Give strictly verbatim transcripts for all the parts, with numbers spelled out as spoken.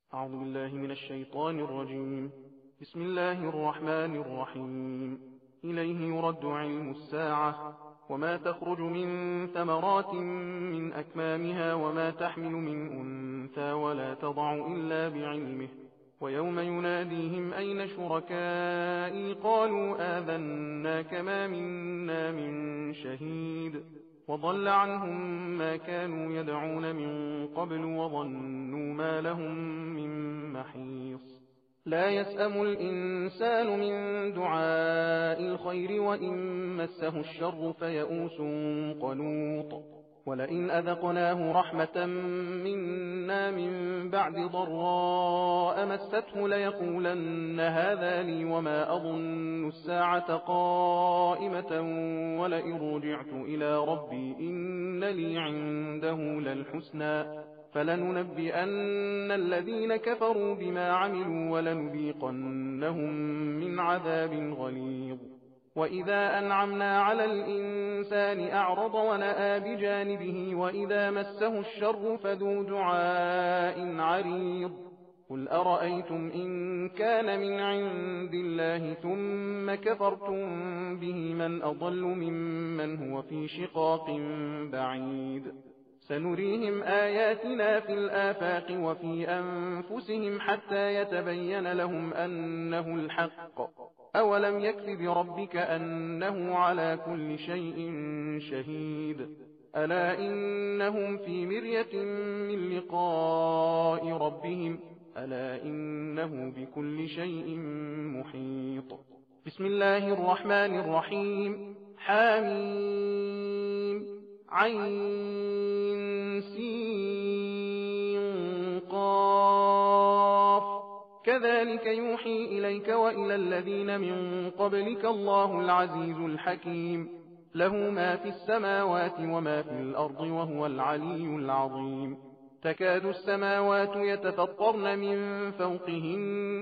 أعوذ بالله من الشيطان الرجيم. بسم الله الرحمن الرحيم. إليه يرد علم الساعة وما تخرج من ثمرات من أكمامها وما تحمل من أنثى ولا تضع إلا بعلمه ويوم يناديهم أين شركائي قالوا آذناك ما منا من شهيد وضل عنهم ما كانوا يدعون من قبل وظنوا ما لهم من محيص. لا يسأم الإنسان من دعاء الخير وإن مسه الشر فيئوس قنوط ولئن أذقناه رحمة منا من بعد ضراء مسته ليقولن هذا لي وما أظن الساعة قائمة ولئن رجعت إلى ربي إن لي عنده للحسنى فلننبئن الذين كفروا بما عملوا ولنذيقنهم من عذاب غليظ. وإذا أنعمنا على الإنسان أعرض ونأى بجانبه وإذا مسه الشر فذو دعاء عريض. قل أرأيتم إن كان من عند الله ثم كفرتم به من أضل ممن هو في شقاق بعيد. سنريهم آياتنا في الآفاق وفي أنفسهم حتى يتبين لهم أنه الحق. أولم يكف بربك أنه على كل شيء شهيد. ألا إنهم في مرية من لقاء ربهم ألا إنه بكل شيء محيط. بسم الله الرحمن الرحيم. حميم عين سين قاف كذلك يوحي إليك وإلى الذين من قبلك الله العزيز الحكيم. له ما في السماوات وما في الأرض وهو العلي العظيم. تكاد السماوات يتفطرن من فوقهن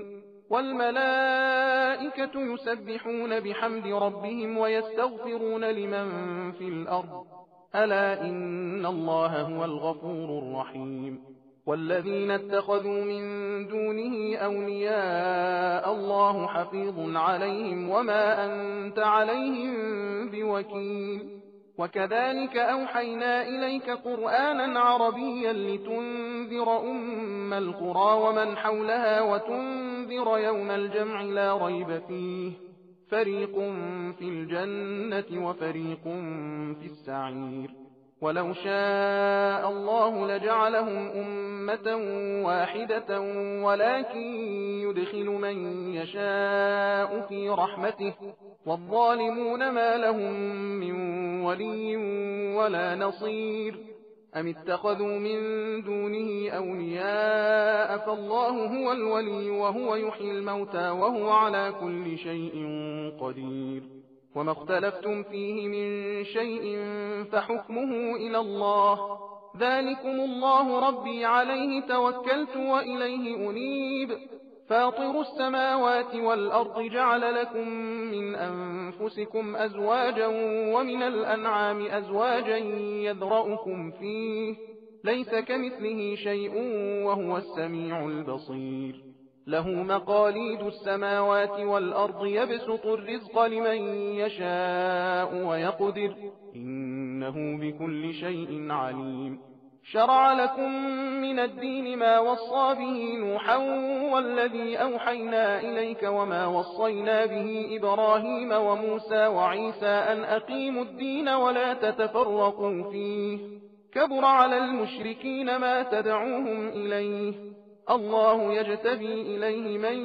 والملائكة يسبحون بحمد ربهم ويستغفرون لمن في الأرض ألا إن الله هو الغفور الرحيم. والذين اتخذوا من دونه أولياء الله حفيظ عليهم وما أنت عليهم بوكيل. وكذلك أوحينا إليك قرآنا عربيا لتنذر أم القرى ومن حولها وتنذر يوم الجمع لا ريب فيه فريق في الجنة وفريق في السعير. ولو شاء الله لجعلهم أمة واحدة ولكن يدخل من يشاء في رحمته والظالمون ما لهم من ولي ولا نصير. أم اتخذوا من دونه أولياء فالله هو الولي وهو يحيي الموتى وهو على كل شيء قدير. وما اختلفتم فيه من شيء فحكمه إلى الله ذلكم الله ربي عليه توكلت وإليه أنيب. فاطر السماوات والأرض جعل لكم من أنفسكم أزواجا ومن الأنعام أزواجا يذرأكم فيه ليس كمثله شيء وهو السميع البصير. له مقاليد السماوات والأرض يبسط الرزق لمن يشاء ويقدر إنه بكل شيء عليم. شرع لكم من الدين ما وصى به نوحا والذي أوحينا إليك وما وصينا به إبراهيم وموسى وعيسى أن أقيموا الدين ولا تتفرقوا فيه كبر على المشركين ما تدعوهم إليه. الله يجتبي إليه من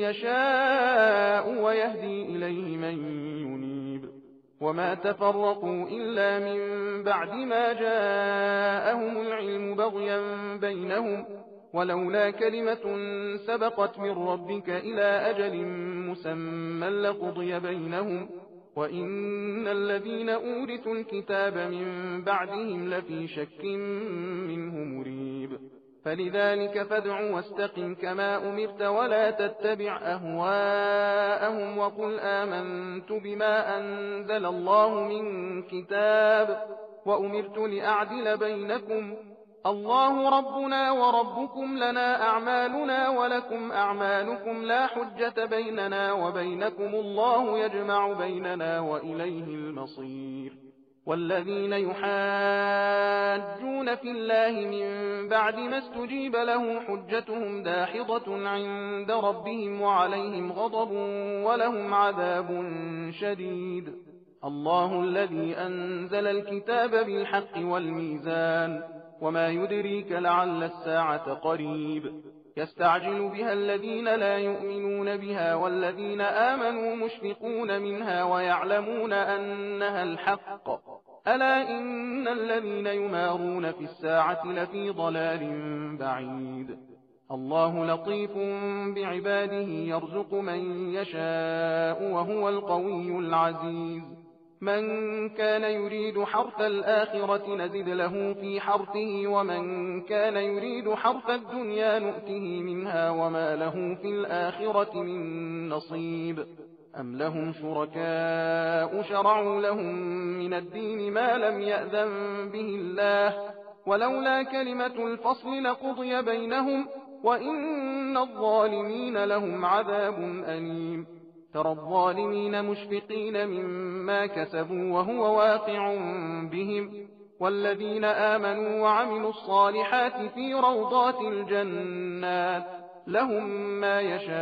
يشاء ويهدي إليه من ينيب. وما تفرقوا إلا من بعد ما جاءهم العلم بغيا بينهم ولولا كلمة سبقت من ربك إلى أجل مسمى لقضي بينهم وإن الذين أورثوا الكتاب من بعدهم لفي شك منه مريب. فلذلك فادع واستقم كما أمرت ولا تتبع أهواءهم وقل آمنت بما أنزل الله من كتاب وأمرت لأعدل بينكم الله ربنا وربكم لنا أعمالنا ولكم أعمالكم لا حجة بيننا وبينكم الله يجمع بيننا وإليه المصير والذين يحاجون في الله من بعد ما استجيب له حجتهم داحضة عند ربهم وعليهم غضب ولهم عذاب شديد الله الذي أنزل الكتاب بالحق والميزان وما يدريك لعل الساعة قريب يستعجل بها الذين لا يؤمنون بها والذين آمنوا مشفقون منها ويعلمون أنها الحق ألا إن الذين يمارون في الساعة لفي ضلال بعيد الله لطيف بعباده يرزق من يشاء وهو القوي العزيز من كان يريد حرث الآخرة نزد له في حرثه ومن كان يريد حرث الدنيا نؤته منها وما له في الآخرة من نصيب أم لهم شركاء شرعوا لهم من الدين ما لم يأذن به الله ولولا كلمة الفصل لقضي بينهم وإن الظالمين لهم عذاب أليم ترى الظالمين مشفقين مما كسبوا وهو واقع بهم والذين آمنوا وعملوا الصالحات في روضات الجنات لهم ما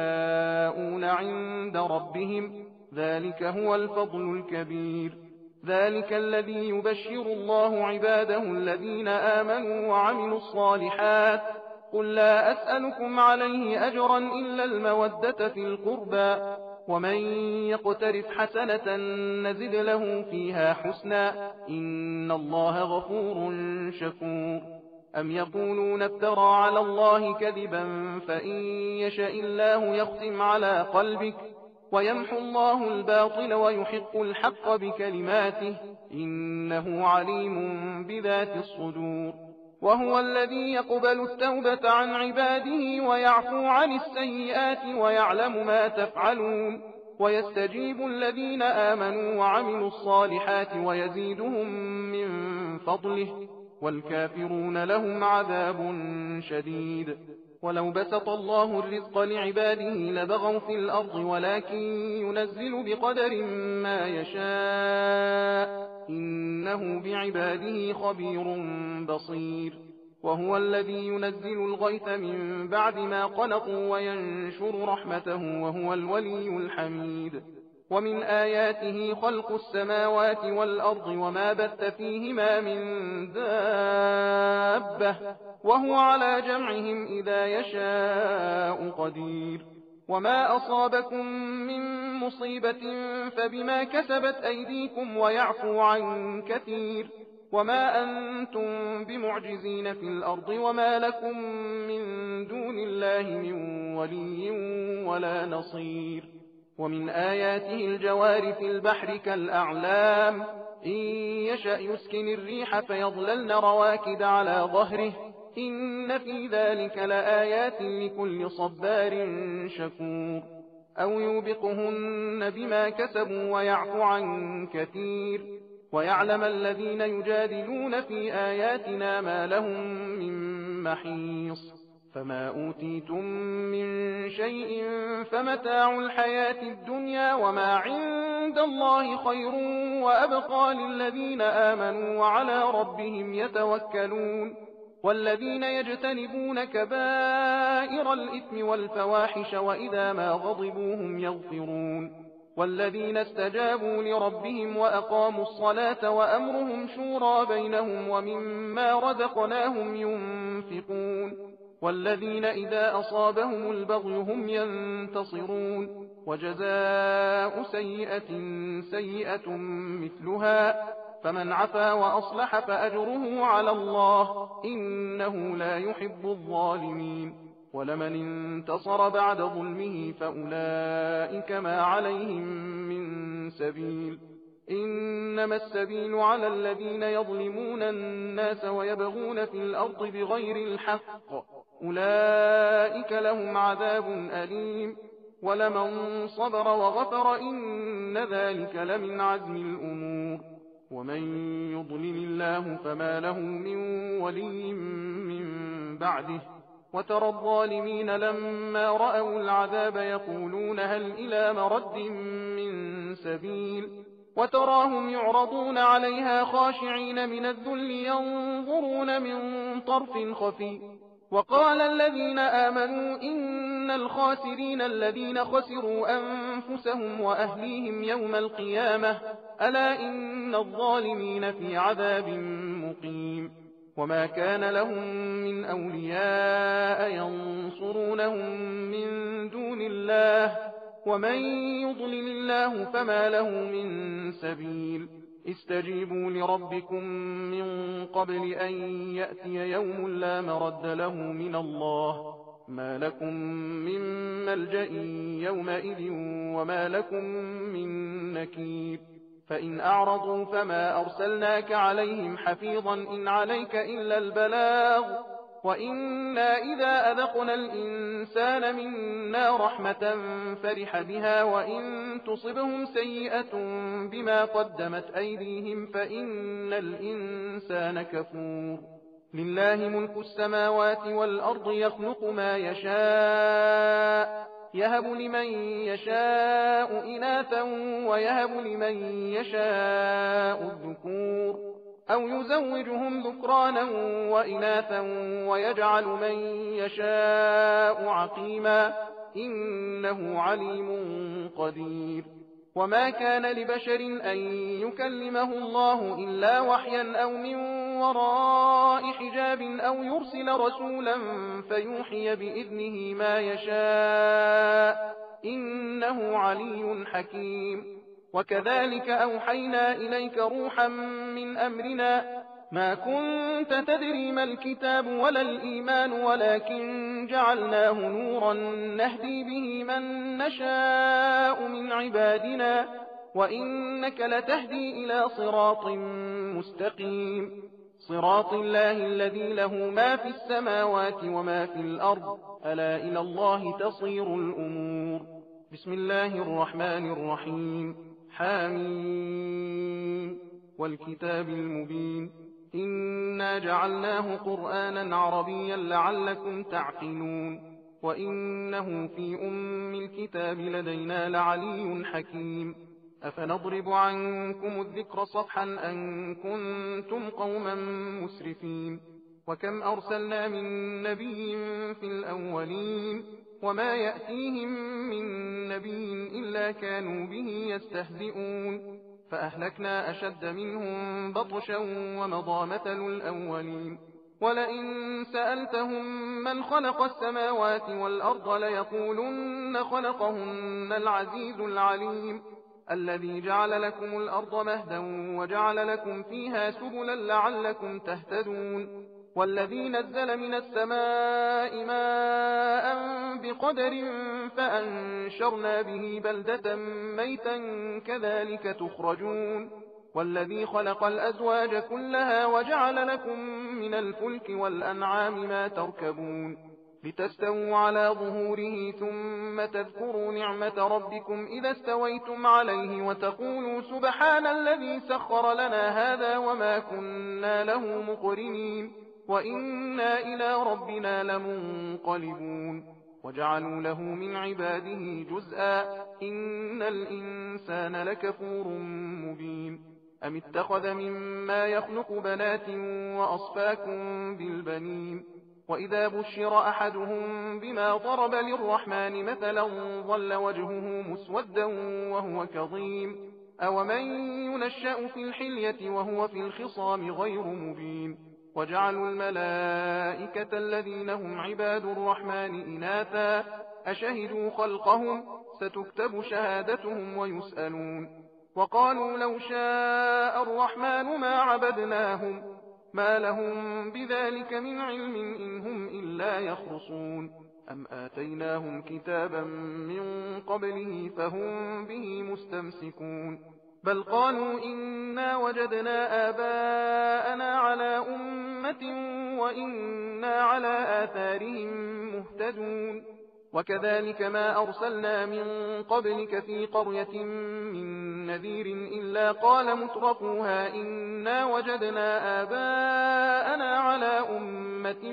يشاءون عند ربهم ذلك هو الفضل الكبير ذلك الذي يبشر الله عباده الذين آمنوا وعملوا الصالحات قل لا أسألكم عليه أجرا إلا المودة في القربى ومن يقترف حسنة نزد له فيها حسنا إن الله غفور شكور أم يقولون افترى على الله كذبا فإن يشاء الله يختم على قلبك ويمحو الله الباطل ويحق الحق بكلماته إنه عليم بذات الصدور وهو الذي يقبل التوبة عن عباده ويعفو عن السيئات ويعلم ما تفعلون ويستجيب الذين آمنوا وعملوا الصالحات ويزيدهم من فضله والكافرون لهم عذاب شديد ولو بسط الله الرزق لعباده لبغوا في الأرض ولكن ينزل بقدر ما يشاء إنه بعباده خبير بصير وهو الذي ينزل الغيث من بعد ما قنطوا وينشر رحمته وهو الولي الحميد ومن آياته خلق السماوات والأرض وما بث فيهما من دابة وهو على جمعهم إذا يشاء قدير وما أصابكم من مصيبة فبما كسبت أيديكم ويعفو عن كثير وما أنتم بمعجزين في الأرض وما لكم من دون الله من ولي ولا نصير ومن آياته الجوار في البحر كالأعلام إن يشأ يسكن الريح فيظللن رواكد على ظهره إن في ذلك لآيات لكل صبار شكور أو يوبقهن بما كسبوا ويعفو عن كثير ويعلم الذين يجادلون في آياتنا ما لهم من محيص فما أوتيتم من شيء فمتاع الحياة الدنيا وما عند الله خير وأبقى للذين آمنوا وعلى ربهم يتوكلون والذين يجتنبون كبائر الإثم والفواحش وإذا ما غضبوا هم يغفرون والذين استجابوا لربهم وأقاموا الصلاة وأمرهم شورى بينهم ومما رزقناهم ينفقون والذين إذا أصابهم البغي هم ينتصرون وجزاء سيئة سيئة مثلها فمن عفا وأصلح فأجره على الله إنه لا يحب الظالمين ولمن انتصر بعد ظلمه فأولئك ما عليهم من سبيل إنما السبيل على الذين يظلمون الناس ويبغون في الأرض بغير الحق أولئك لهم عذاب أليم ولمن صبر وغفر إن ذلك لمن عزم الأمور ومن يضلل الله فما له من ولي بعده. وترى الظالمين لما رأوا العذاب يقولون هل إلى مرد من سبيل وتراهم يعرضون عليها خاشعين من الذل ينظرون من طرف خفي. وقال الذين آمنوا إن الخاسرين الذين خسروا أنفسهم وأهليهم يوم القيامة ألا إن الظالمين في عذاب مقيم. وما كان لهم من أولياء ينصرونهم من دون الله ومن يضلل الله فما له من سبيل. استجيبوا لربكم من قبل أن يأتي يوم لا مرد له من الله ما لكم من ملجأ يومئذ وما لكم من نكير. فإن أعرضوا فما أرسلناك عليهم حفيظا إن عليك إلا البلاغ وإنا إذا أذقنا الإنسان منا رحمة فرح بها وإن تصبهم سيئة بما قدمت أيديهم فإن الإنسان كفور. لله ملك السماوات والأرض يخلق ما يشاء يهب لمن يشاء إناثا ويهب لمن يشاء الذكور أو يزوجهم ذكرانا وإناثا ويجعل من يشاء عقيما إنه عليم قدير. وما كان لبشر أن يكلمه الله إلا وحيا أو من وراء حجاب أو يرسل رسولا فيوحي بإذنه ما يشاء إنه علي حكيم. وكذلك أوحينا إليك روحا من أمرنا ما كنت تدري ما الكتاب ولا الإيمان ولكن جعلناه نورا نهدي به من نشاء من عبادنا وإنك لتهدي إلى صراط مستقيم صراط الله الذي له ما في السماوات وما في الأرض ألا إلى الله تصير الأمور. بسم الله الرحمن الرحيم. حامين والكتاب المبين إنا جعلناه قرآنا عربيا لعلكم تعقلون وإنه في أم الكتاب لدينا لعلي حكيم. أفنضرب عنكم الذكر صفحا أن كنتم قوما مسرفين. وكم أرسلنا من نبي في الأولين وما يأتيهم من نبي إلا كانوا به يستهزئون فأهلكنا أشد منهم بطشا ومضى مثل الأولين. ولئن سألتهم من خلق السماوات والأرض ليقولن خلقهن العزيز العليم الذي جعل لكم الأرض مهدا وجعل لكم فيها سبلا لعلكم تهتدون والذي نزل من السماء ماء بقدر فأنشرنا به بلدة ميتا كذلك تخرجون والذي خلق الأزواج كلها وجعل لكم من الفلك والأنعام ما تركبون لتستووا على ظهوره ثم تذكروا نعمة ربكم إذا استويتم عليه وتقولوا سبحان الذي سخر لنا هذا وما كنا له مقرنين وإنا إلى ربنا لمنقلبون. وجعلوا له من عباده جزءا إن الإنسان لكفور مبين. أم اتخذ مما يخلق بنات وأصفاكم بالبنين وإذا بشر أحدهم بما ضرب للرحمن مثلا ظل وجهه مسودا وهو كظيم أومن ينشأ في الحلية وهو في الخصام غير مبين. وجعلوا الملائكة الذين هم عباد الرحمن إناثا أشهدوا خلقهم ستكتب شهادتهم ويسألون وقالوا لو شاء الرحمن ما عبدناهم ما لهم بذلك من علم إن هم إلا يخرصون أم آتيناهم كتابا من قبله فهم به مستمسكون بل قالوا إنا وجدنا آباءنا على أمة وإنا على آثارهم مهتدون وكذلك ما أرسلنا من قبلك في قرية من نذير إلا قال مترفوها إنا وجدنا آباءنا على أمة أمة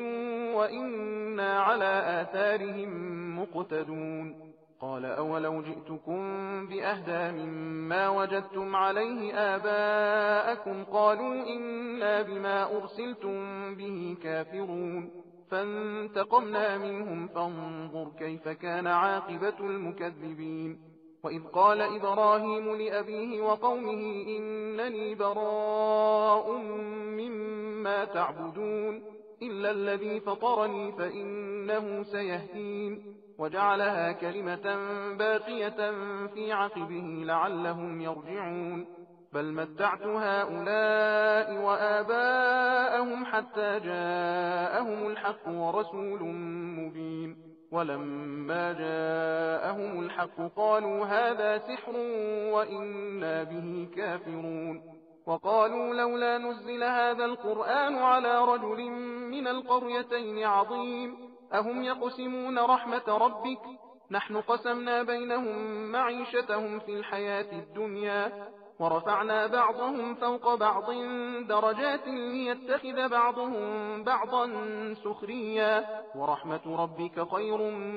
وإنا على آثارهم مقتدون. قال أولو جئتكم بأهدى مما وجدتم عليه آباءكم قالوا إنا بما أرسلتم به كافرون. فانتقمنا منهم فانظر كيف كان عاقبة المكذبين. وإذ قال إبراهيم لأبيه وقومه إنني براء مما تعبدون إلا الذي فطرني فإنه سيهدين. وجعلها كلمة باقية في عقبه لعلهم يرجعون. بل متعت هؤلاء وآباءهم حتى جاءهم الحق ورسول مبين. ولما جاءهم الحق قالوا هذا سحر وإنا به كافرون. وقالوا لولا نزل هذا القرآن على رجل من القريتين عظيم أهم يقسمون رحمة ربك نحن قسمنا بينهم معيشتهم في الحياة الدنيا ورفعنا بعضهم فوق بعض درجات ليتخذ بعضهم بعضا سخريا ورحمة ربك خير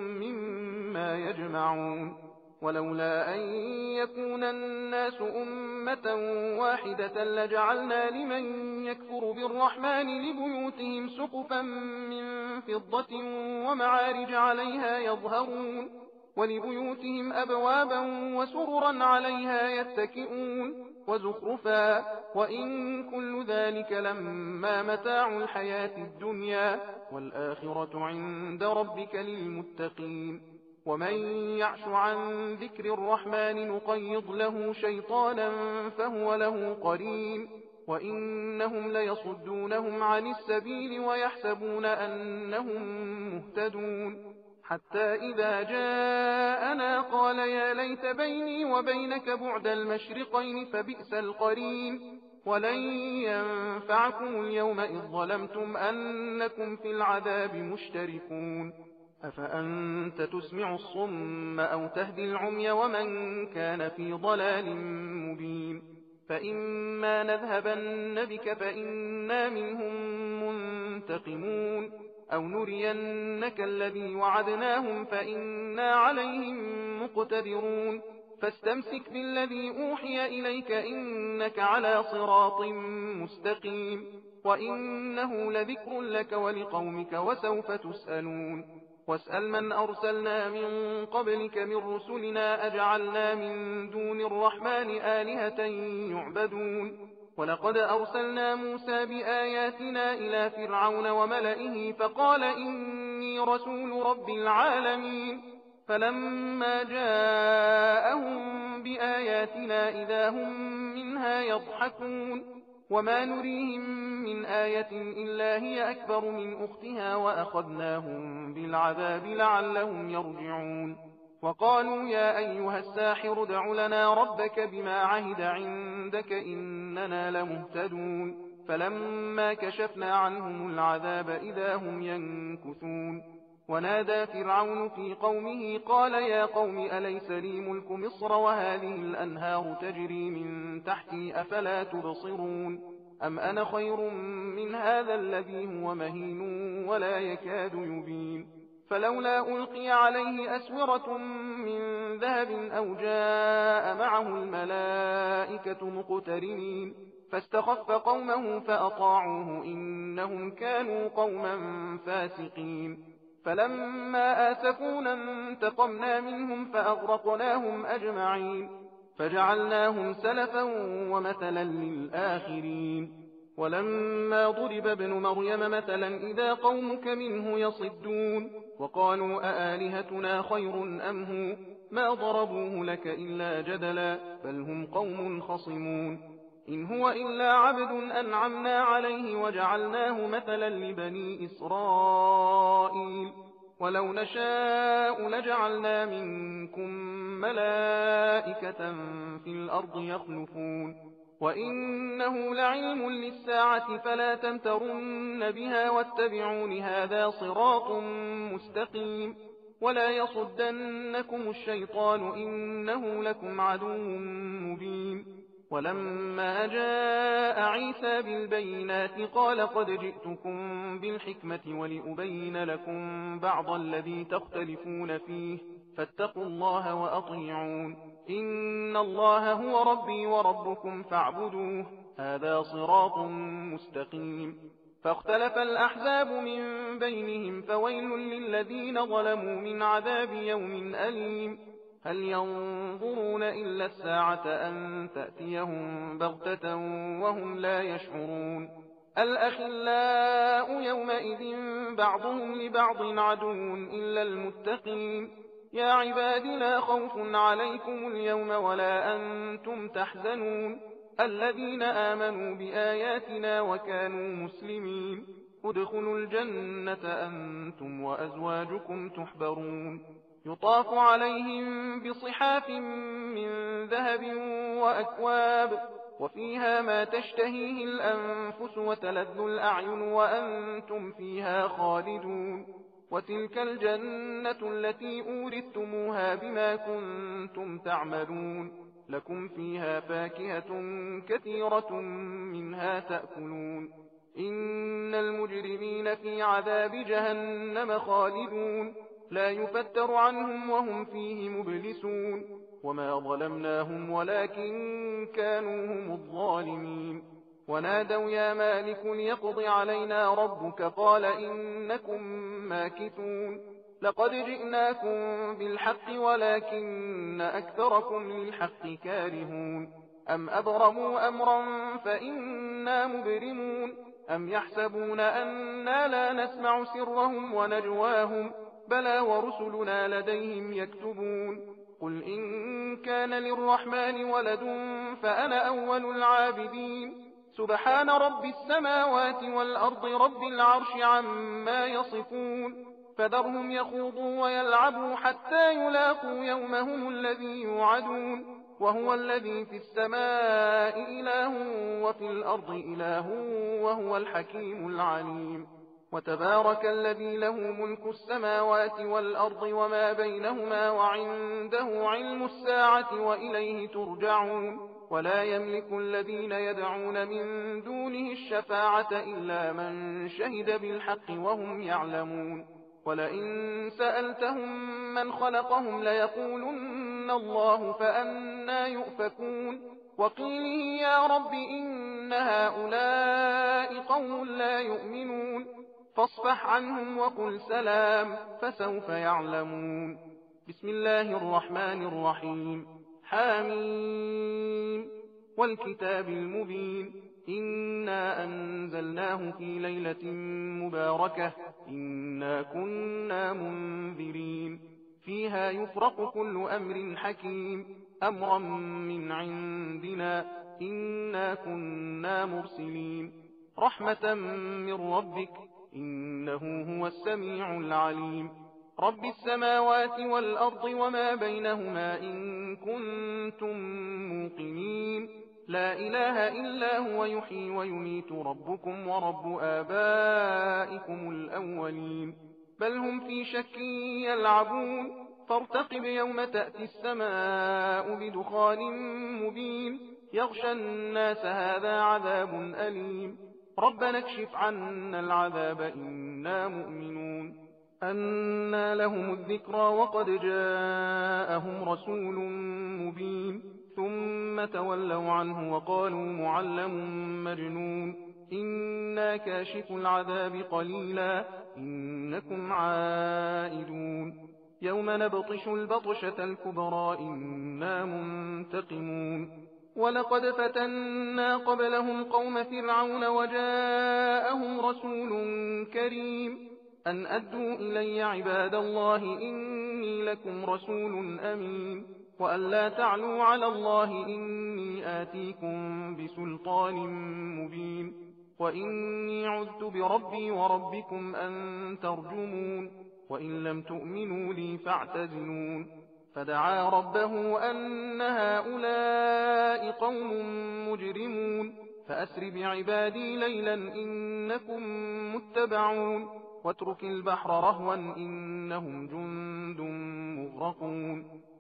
مما يجمعون. ولولا أن يكون الناس أمة واحدة لجعلنا لمن يكفر بالرحمن لبيوتهم سقفا من فضة ومعارج عليها يظهرون ولبيوتهم أبوابا وسررا عليها يتكئون وزخرفا وإن كل ذلك لما متاع الحياة الدنيا والآخرة عند ربك للمتقين. ومن يعش عن ذكر الرحمن نقيض له شيطانا فهو له قرين وإنهم ليصدونهم عن السبيل ويحسبون أنهم مهتدون. حتى إذا جاءنا قال يا ليت بيني وبينك بعد المشرقين فبئس القرين. ولن ينفعكم اليوم إذ ظلمتم أنكم في العذاب مشتركون. أفأنت تسمع الصم أو تهدي العمي ومن كان في ضلال مبين. فإما نذهبن بك فإنا منهم منتقمون أو نرينك الذي وعدناهم فإنا عليهم مقتدرون. فاستمسك بالذي أوحي إليك إنك على صراط مستقيم وإنه لذكر لك ولقومك وسوف تسألون. واسأل من أرسلنا من قبلك من رسلنا أجعلنا من دون الرحمن آلهة يعبدون. ولقد أرسلنا موسى بآياتنا إلى فرعون وملئه فقال إني رسول رب العالمين. فلما جاءهم بآياتنا إذا هم منها يضحكون وما نريهم من آية إلا هي أكبر من أختها وأخذناهم بالعذاب لعلهم يرجعون. وقالوا يا أيها الساحر ادع لنا ربك بما عهد عندك إننا لمهتدون. فلما كشفنا عنهم العذاب إذا هم ينكثون. ونادى فرعون في قومه قال يا قوم أليس لي ملك مصر وهذه الأنهار تجري من تحتي أفلا تبصرون. أم أنا خير من هذا الذي هو مهين ولا يكاد يبين. فلولا ألقي عليه أسورة من ذهب أو جاء معه الملائكة مقترنين فاستخف قومه فأطاعوه إنهم كانوا قوما فاسقين. فلما آسفونا انتقمنا منهم فأغرقناهم أجمعين فجعلناهم سلفا ومثلا للآخرين. ولما ضرب ابن مريم مثلا إذا قومك منه يصدون وقالوا أآلهتنا خير أم هو ما ضربوه لك إلا جدلا بل هم قوم خصمون. إن هو إلا عبد أنعمنا عليه وجعلناه مثلا لبني إسرائيل. ولو نشاء لجعلنا منكم ملائكة في الأرض يخلفون وإنه لعلم للساعة فلا تمترن بها واتبعون هذا صراط مستقيم. ولا يصدنكم الشيطان إنه لكم عدو مبين. ولما جاء عيسى بالبينات قال قد جئتكم بالحكمة ولأبين لكم بعض الذي تختلفون فيه فاتقوا الله وأطيعون إن الله هو ربي وربكم فاعبدوه هذا صراط مستقيم فاختلف الأحزاب من بينهم فويل للذين ظلموا من عذاب يوم أليم هل ينظرون إلا الساعة أن تأتيهم بغتة وهم لا يشعرون الأخلاء يومئذ بعضهم لبعض عدو إلا المتقين يا عباد لا خوف عليكم اليوم ولا أنتم تحزنون الذين آمنوا بآياتنا وكانوا مسلمين ادخلوا الجنة أنتم وأزواجكم تحبرون يطاف عليهم بصحاف من ذهب وأكواب وفيها ما تشتهيه الأنفس وتلذ الأعين وأنتم فيها خالدون وتلك الجنة التي أورثتموها بما كنتم تعملون لكم فيها فاكهة كثيرة منها تأكلون إن المجرمين في عذاب جهنم خالدون لا يفتر عنهم وهم فيه مبلسون وما ظلمناهم ولكن كانوا هم الظالمين ونادوا يا مالك ليقض علينا ربك قال إنكم ماكثون لقد جئناكم بالحق ولكن أكثركم للحق كارهون أم أبرموا أمرا فإنا مبرمون أم يحسبون أنا لا نسمع سرهم ونجواهم بلى ورسلنا لديهم يكتبون قل إن كان للرحمن ولد فأنا أول العابدين سبحان رب السماوات والأرض رب العرش عما يصفون فذرهم يخوضوا ويلعبوا حتى يلاقوا يومهم الذي يوعدون وهو الذي في السماء إله وفي الأرض إله وهو الحكيم العليم وتبارك الذي له ملك السماوات والأرض وما بينهما وعنده علم الساعة وإليه ترجعون ولا يملك الذين يدعون من دونه الشفاعة إلا من شهد بالحق وهم يعلمون ولئن سألتهم من خلقهم ليقولن الله فأنا يؤفكون وقيله يا رب إن هؤلاء قوم لا يؤمنون فاصفح عنهم وقل سلام فسوف يعلمون بسم الله الرحمن الرحيم حاميم والكتاب المبين إنا أنزلناه في ليلة مباركة إنا كنا منذرين فيها يفرق كل أمر حكيم أمرا من عندنا إنا كنا مرسلين رحمة من ربك إنه هو السميع العليم رب السماوات والأرض وما بينهما إن كنتم موقنين لا إله إلا هو يحيي ويميت ربكم ورب آبائكم الأولين بل هم في شك يلعبون فارتقب يوم تأتي السماء بدخان مبين يغشى الناس هذا عذاب أليم ربنا اكشف عنا العذاب إنا مؤمنون أنى لهم الذكرى وقد جاءهم رسول مبين ثم تولوا عنه وقالوا معلم مجنون إنا كاشف العذاب قليلا إنكم عائدون يوم نبطش البطشة الكبرى إنا منتقمون ولقد فتنا قبلهم قوم فرعون وجاءهم رسول كريم أن أدوا إلي عباد الله إني لكم رسول أمين وأن لا تعلوا على الله إني آتيكم بسلطان مبين وإني عذت بربي وربكم أن ترجمون وإن لم تؤمنوا لي فاعتزلون فدعا ربه أن هؤلاء قوم مجرمون فأسر بعبادي ليلا إنكم متبعون واترك البحر رهوا إنهم جند مغرقون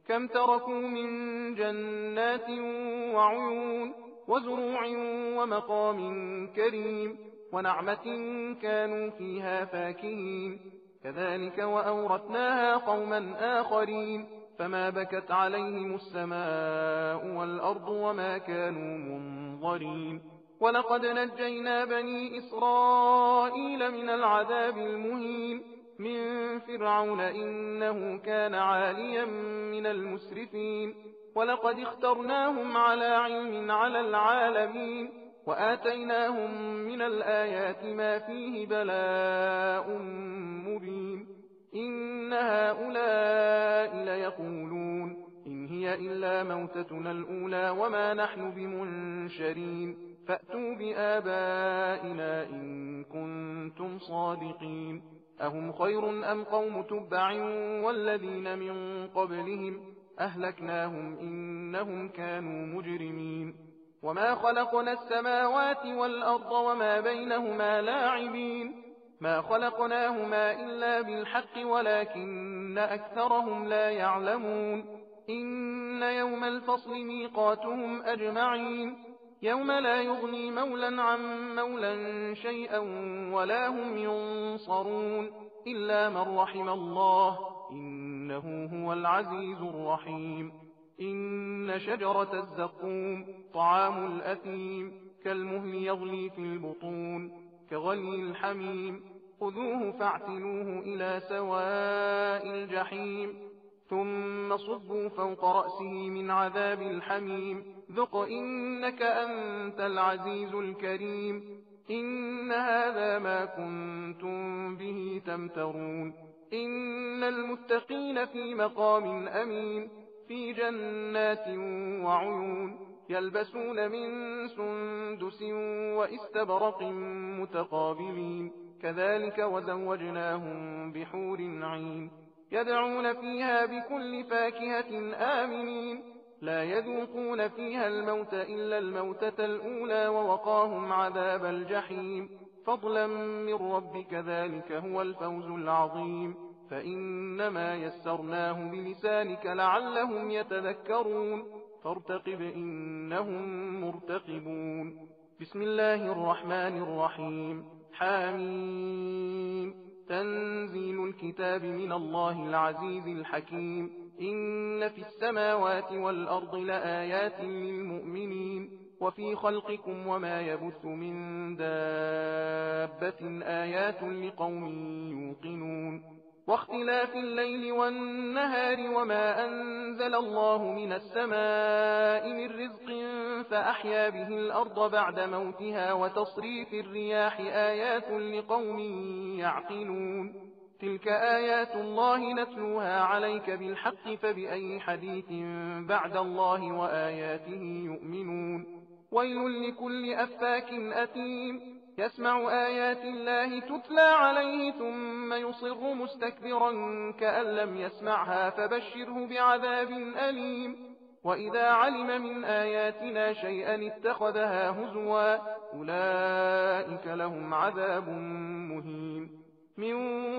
كم تركوا من جنات وعيون وزروع ومقام كريم ونعمة كانوا فيها فاكهين كذلك وأورثناها قوما آخرين فما بكت عليهم السماء والأرض وما كانوا منظرين ولقد نجينا بني إسرائيل من العذاب المهين من فرعون إنه كان عاليا من المسرفين ولقد اخترناهم على علم على العالمين وآتيناهم من الآيات ما فيه بلاء مبين إن هؤلاء ليقولون إن هي إلا موتتنا الأولى وما نحن بمنشرين فأتوا بآبائنا إن كنتم صادقين أهم خير أم قوم تبع والذين من قبلهم أهلكناهم إنهم كانوا مجرمين وما خلقنا السماوات والأرض وما بينهما لاعبين ما خلقناهما إلا بالحق ولكن أكثرهم لا يعلمون إن يوم الفصل ميقاتهم أجمعين يوم لا يغني مولا عن مولا شيئا ولا هم ينصرون إلا من رحم الله إنه هو العزيز الرحيم إن شجرة الزقوم طعام الأثيم كالمهل يغلي في البطون كغلي الحميم خذوه فاعتلوه إلى سواء الجحيم ثم صبوا فوق رأسه من عذاب الحميم ذق إنك أنت العزيز الكريم إن هذا ما كنتم به تمترون إن المتقين في مقام أمين في جنات وعيون يلبسون من سندس وإستبرق متقابلين كذلك وزوجناهم بحور عين يدعون فيها بكل فاكهة آمنين لا يذوقون فيها الموت إلا الموتة الأولى ووقاهم عذاب الجحيم فضلا من ربك ذلك هو الفوز العظيم فإنما يسرناه بلسانك لعلهم يتذكرون فارتقب إنهم مرتقبون بسم الله الرحمن الرحيم حاميم تنزيل الكتاب من الله العزيز الحكيم إن في السماوات والأرض لآيات للمؤمنين وفي خلقكم وما يبث من دابة آيات لقوم يوقنون واختلاف الليل والنهار وما أنزل الله من السماء من رزق فأحيا به الأرض بعد موتها وتصريف الرياح آيات لقوم يعقلون تلك آيات الله نتلوها عليك بالحق فبأي حديث بعد الله وآياته يؤمنون ويل لكل أفاك أثيم يسمع آيات الله تتلى عليه ثم يصر مستكبرا كأن لم يسمعها فبشره بعذاب أليم وإذا علم من آياتنا شيئا اتخذها هزوا أولئك لهم عذاب مهين من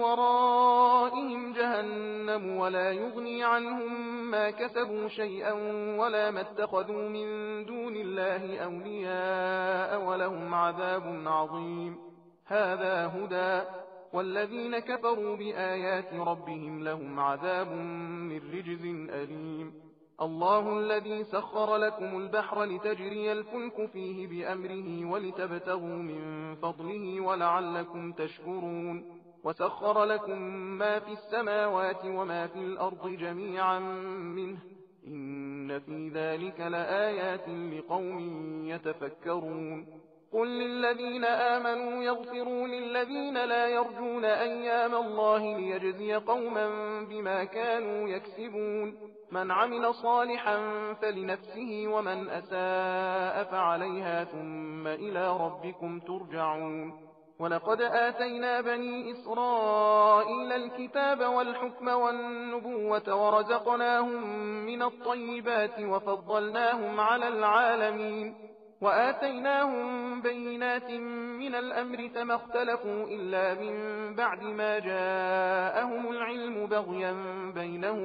ورائهم جهنم ولا يغني عنهم ما كسبوا شيئا ولا ما اتخذوا من دون الله أولياء ولهم عذاب عظيم هذا هدى والذين كفروا بآيات ربهم لهم عذاب من رجز أليم الله الذي سخر لكم البحر لتجري الفلك فيه بأمره ولتبتغوا من فضله ولعلكم تشكرون وسخر لكم ما في السماوات وما في الأرض جميعا منه إن في ذلك لآيات لقوم يتفكرون قل للذين آمنوا يغفروا للذين لا يرجون أيام الله ليجزي قوما بما كانوا يكسبون من عمل صالحا فلنفسه ومن أساء فعليها ثم إلى ربكم ترجعون ولقد آتينا بني إسرائيل الكتاب والحكم والنبوة ورزقناهم من الطيبات وفضلناهم على العالمين وآتيناهم بينات من الأمر فما اختلفوا إلا من بعد ما جاءهم العلم بغيا بينهم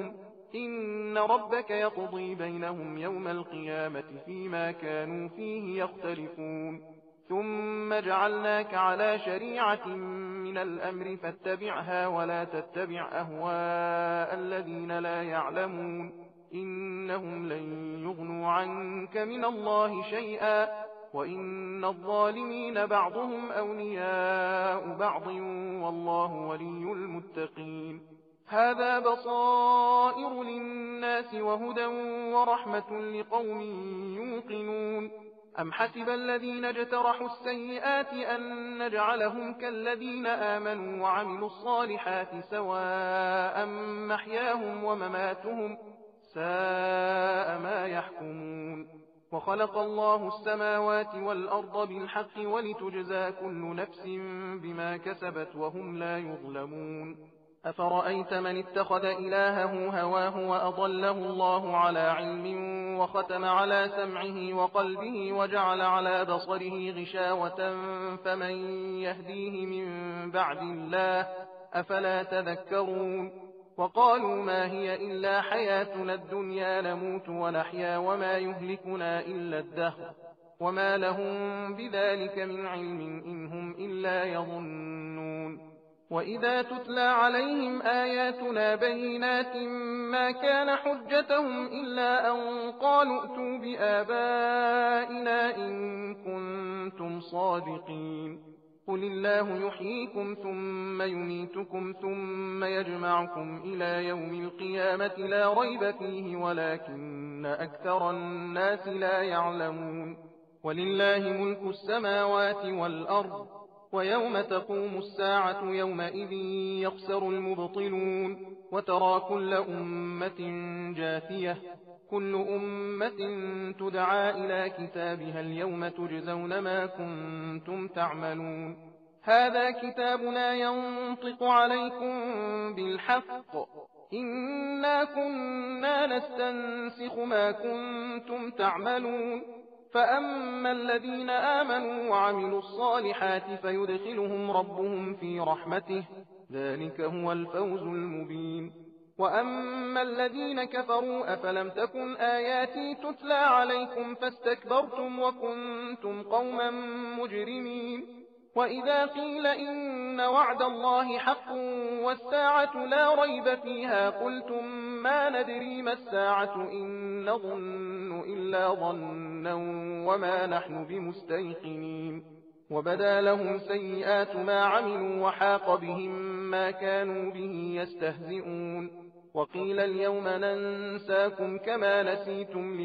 إن ربك يقضي بينهم يوم القيامة فيما كانوا فيه يختلفون ثم جعلناك على شريعة من الأمر فاتبعها ولا تتبع أهواء الذين لا يعلمون إنهم لن يغنوا عنك من الله شيئا وإن الظالمين بعضهم أولياء بعض والله ولي المتقين هذا بصائر للناس وهدى ورحمة لقوم يوقنون أم حسب الذين اجترحوا السيئات أن نجعلهم كالذين آمنوا وعملوا الصالحات سواء محياهم ومماتهم ساء ما يحكمون وخلق الله السماوات والأرض بالحق ولتجزى كل نفس بما كسبت وهم لا يظلمون أفرأيت من اتخذ إلهه هواه وأضله الله على علم وختم على سمعه وقلبه وجعل على بصره غشاوة فمن يهديه من بعد الله أفلا تذكرون وقالوا ما هي إلا حياتنا الدنيا نموت ونحيا وما يهلكنا إلا الدهر وما لهم بذلك من علم إن هم إلا يظنون وإذا تتلى عليهم آياتنا بينات ما كان حجتهم إلا أن قالوا ائتوا بآبائنا إن كنتم صادقين قل الله يحييكم ثم يميتكم ثم يجمعكم إلى يوم القيامة لا ريب فيه ولكن أكثر الناس لا يعلمون ولله ملك السماوات والأرض ويوم تقوم الساعة يومئذ يخسر المبطلون وترى كل أمة جاثية كل أمة تدعى إلى كتابها اليوم تجزون ما كنتم تعملون هذا كتابنا ينطق عليكم بالحق إنا كنا نستنسخ ما كنتم تعملون فأما الذين آمنوا وعملوا الصالحات فيدخلهم ربهم في رحمته ذلك هو الفوز المبين وأما الذين كفروا أفلم تكن آياتي تتلى عليكم فاستكبرتم وكنتم قوما مجرمين وإذا قيل إن وعد الله حق والساعة لا ريب فيها قلتم ما ندري ما الساعة إن نظن إلا ظنا وما نحن بمستيقنين وبدا لهم سيئات ما عملوا وحاق بهم ما كانوا به يستهزئون وقيل اليوم ننساكم كما نسيتم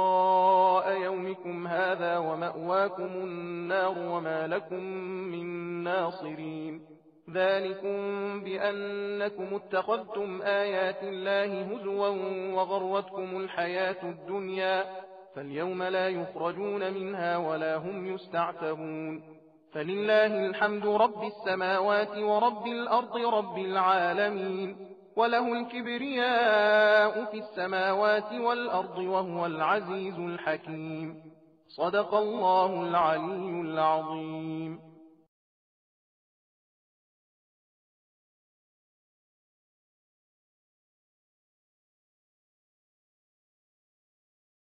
لقاء يومكم هذا ومأواكم النار وما لكم من ناصرين ذلكم بأنكم اتخذتم آيات الله هزوا وغرتكم الحياة الدنيا فاليوم لا يخرجون منها ولا هم يستعتبون فلله الحمد رب السماوات ورب الأرض رب العالمين وله الكبرياء في السماوات والأرض وهو العزيز الحكيم صدق الله العلي العظيم.